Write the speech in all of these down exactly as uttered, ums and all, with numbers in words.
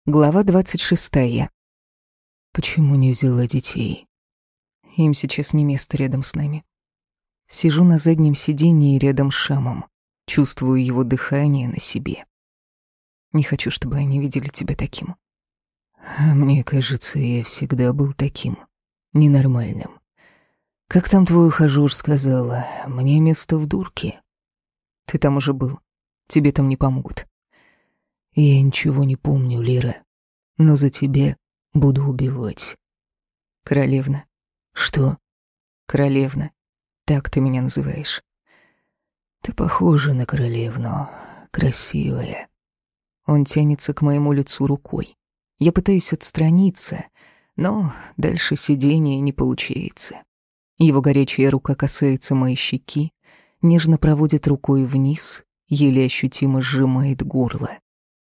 Глава двадцать шестая. Почему не взяла детей? Им сейчас не место рядом с нами. Сижу на заднем сиденье рядом с Шамом. Чувствую его дыхание на себе. Не хочу, чтобы они видели тебя таким. А мне кажется, я всегда был таким. Ненормальным. Как там твой ухажёр сказала, мне место в дурке. Ты там уже был. Тебе там не помогут. Я ничего не помню, Лера, но за тебя буду убивать. Королевна. Что? Королевна. Так ты меня называешь. Ты похожа на королевну. Красивая. Он тянется к моему лицу рукой. Я пытаюсь отстраниться, но дальше сидения не получается. Его горячая рука касается моей щеки, нежно проводит рукой вниз, еле ощутимо сжимает горло.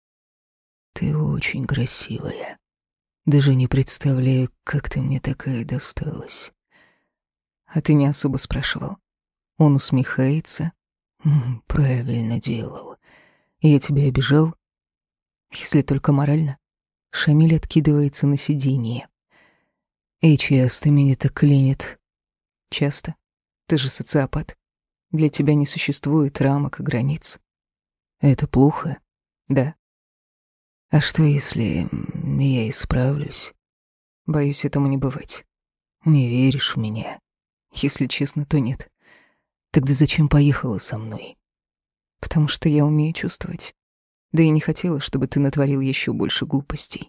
Ты очень красивая. Даже не представляю, как ты мне такая досталась. А ты не особо спрашивал. Он усмехается. М, правильно делал. Я тебя обижал? Если только морально. Шамиль откидывается на сиденье. И часто меня так клинит. Часто? Ты же социопат. Для тебя не существует рамок и границ. Это плохо? Да. А что, если я исправлюсь? Боюсь, этому не бывать. Не веришь в меня? Если честно, то нет. Тогда зачем поехала со мной? Потому что я умею чувствовать. Да и не хотела, чтобы ты натворил еще больше глупостей.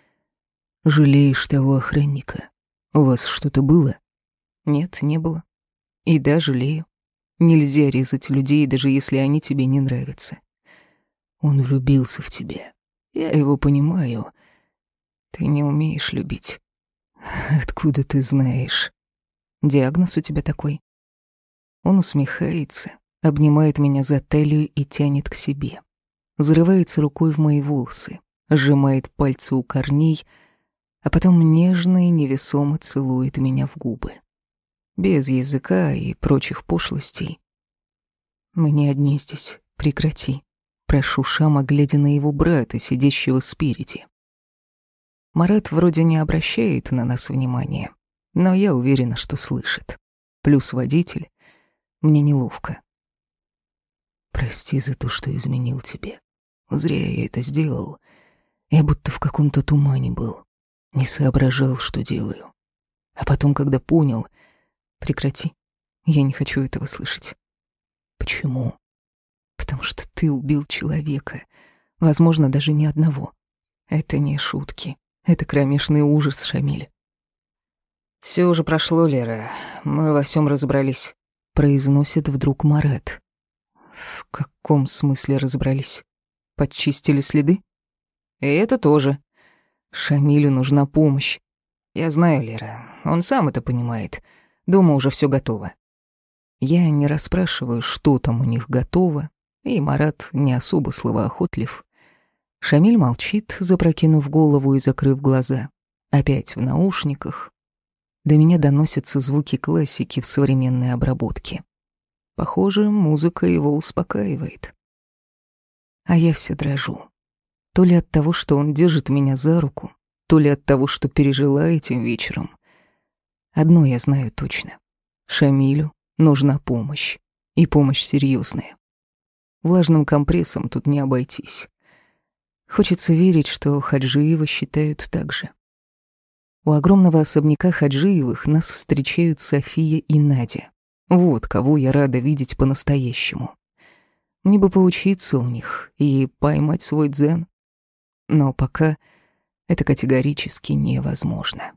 Жалеешь того охранника? У вас что-то было? Нет, не было. И да, жалею. Нельзя резать людей, даже если они тебе не нравятся. Он влюбился в тебя. Я его понимаю. Ты не умеешь любить. Откуда ты знаешь? Диагноз у тебя такой. Он усмехается, обнимает меня за талию и тянет к себе. Зарывается рукой в мои волосы, сжимает пальцы у корней, а потом нежно и невесомо целует меня в губы. Без языка и прочих пошлостей. Мы не одни здесь, прекрати. Прошу Шама, глядя на его брата, сидящего спереди. Марат вроде не обращает на нас внимания, но я уверена, что слышит. Плюс водитель. Мне неловко. Прости за то, что изменил тебе. Зря я это сделал. Я будто в каком-то тумане был. Не соображал, что делаю. А потом, когда понял... Прекрати. Я не хочу этого слышать. Почему? Потому что ты убил человека. Возможно, даже не одного. Это не шутки. Это кромешный ужас, Шамиль. Все уже прошло, Лера. Мы во всем разобрались. Произносит вдруг Марат. В каком смысле разобрались? Подчистили следы? И это тоже. Шамилю нужна помощь. Я знаю, Лера. Он сам это понимает. Дома уже все готово. Я не расспрашиваю, что там у них готово. И Марат не особо словоохотлив. Шамиль молчит, запрокинув голову и закрыв глаза. Опять в наушниках. До меня доносятся звуки классики в современной обработке. Похоже, музыка его успокаивает. А я все дрожу. То ли от того, что он держит меня за руку, то ли от того, что пережила этим вечером. Одно я знаю точно. Шамилю нужна помощь. И помощь серьезная. Влажным компрессом тут не обойтись. Хочется верить, что Хаджиева считают так же. У огромного особняка Хаджиевых нас встречают София и Надя. Вот кого я рада видеть по-настоящему. Мне бы поучиться у них и поймать свой дзен. Но пока это категорически невозможно.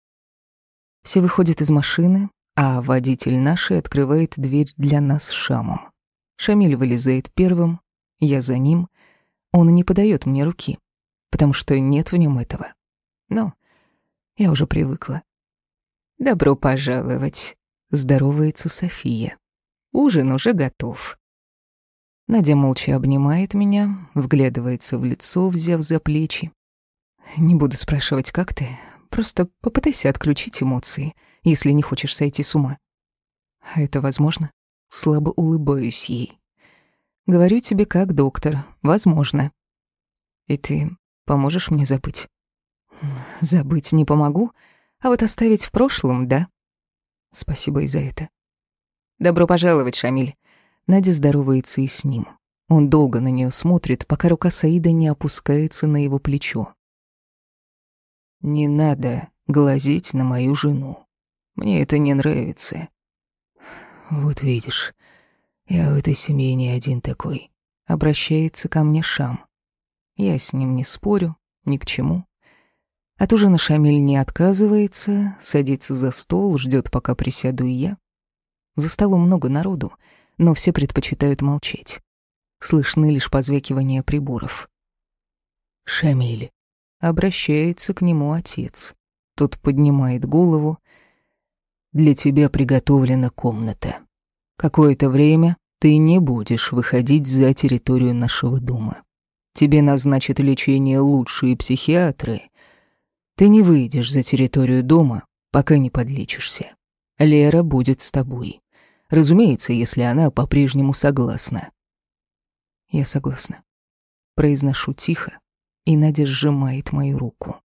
Все выходят из машины, а водитель нашей открывает дверь для нас с Шамом. Шамиль вылезает первым, я за ним. Он и не подает мне руки, потому что нет в нем этого. Но я уже привыкла. «Добро пожаловать», — здоровается София. «Ужин уже готов». Надя молча обнимает меня, вглядывается в лицо, взяв за плечи. «Не буду спрашивать, как ты. Просто попытайся отключить эмоции, если не хочешь сойти с ума». «А это возможно?» Слабо улыбаюсь ей. «Говорю тебе как доктор. Возможно». «И ты Поможешь мне забыть? Забыть не помогу, а вот оставить в прошлом, да? Спасибо и за это. Добро пожаловать, Шамиль. Надя здоровается и с ним. Он долго на нее смотрит, пока рука Саида не опускается на его плечо. Не надо глазеть на мою жену. Мне это не нравится. Вот видишь, я в этой семье не один такой. Обращается ко мне Шам. Я с ним не спорю, ни к чему. От ужина Шамиль не отказывается, садится за стол, ждет, пока присяду и я. За столом много народу, но все предпочитают молчать. Слышны лишь позвякивания приборов. «Шамиль», — обращается к нему отец. Тот поднимает голову. «Для тебя приготовлена комната. Какое-то время ты не будешь выходить за территорию нашего дома. Тебе назначат лечение лучшие психиатры. Ты не выйдешь за территорию дома, пока не подлечишься. Лера будет с тобой. Разумеется, если она по-прежнему согласна». «Я согласна». Произношу тихо, и Надя сжимает мою руку.